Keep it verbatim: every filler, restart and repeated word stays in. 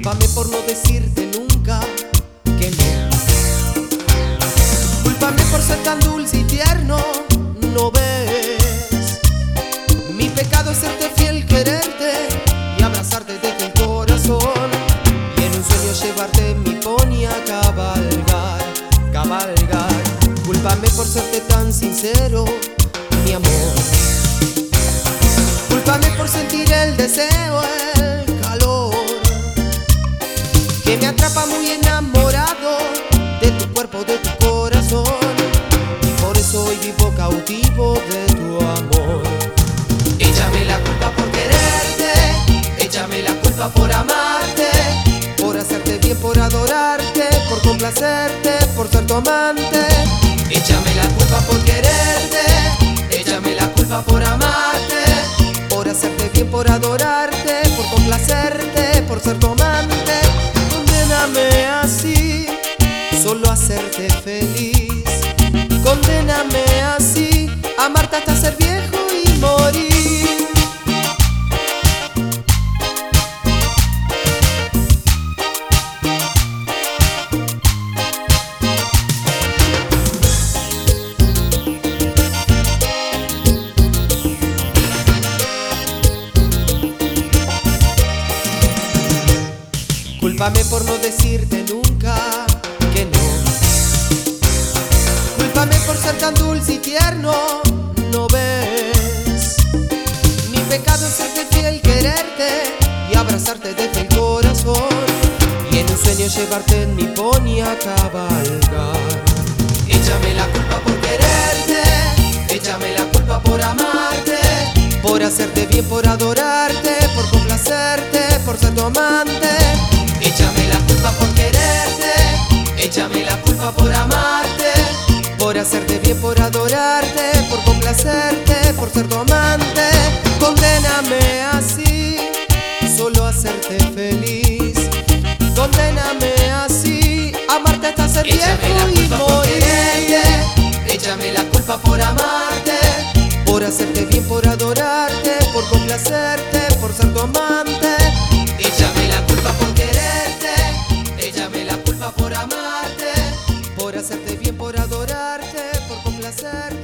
Cúlpame por no decirte nunca que no. Cúlpame por ser tan dulce y tierno, ¿no ves? Mi pecado es serte fiel, quererte y abrazarte desde el corazón, y en un sueño llevarte mi pony a cabalgar, cabalgar. Cúlpame por serte tan sincero, mi amor. Cúlpame por sentir el deseo, el calor que me atrapa muy enamorado de tu cuerpo, de tu corazón, y por eso hoy vivo cautivo de tu amor. Échame la culpa por quererte, échame la culpa por amarte, por hacerte bien, por adorarte, por complacerte, por ser tu amante. Échame la culpa por quererte, échame la culpa por amarte, por hacerte bien, por adorarte, por complacerte, por ser tu amante. Condéname así, solo a hacerte feliz. Condéname así, amarte hasta ser viejo y morir. Cúlpame por no decirte nunca que no. Cúlpame por ser tan dulce y tierno, ¿no ves? Mi pecado es serte fiel, quererte y abrazarte desde el corazón, y en un sueño llevarte en mi pony a cabalgar. Échame la culpa por quererte, échame la culpa por amarte, por hacerte bien, por adorarte, por complacerte, por ser tu amante. Échame la culpa por quererte, échame la culpa por amarte, por hacerte bien, por adorarte, por complacerte, por ser tu amante. Condéname así, solo a hacerte feliz. Condéname así, amarte hasta ser viejo y morir. Échame la culpa por amarte, por hacerte bien, por adorarte, por complacerte, por ser tu amante. Échame la culpa por quererte, échame la culpa por amarte, por hacerte bien, por adorarte, por complacerte.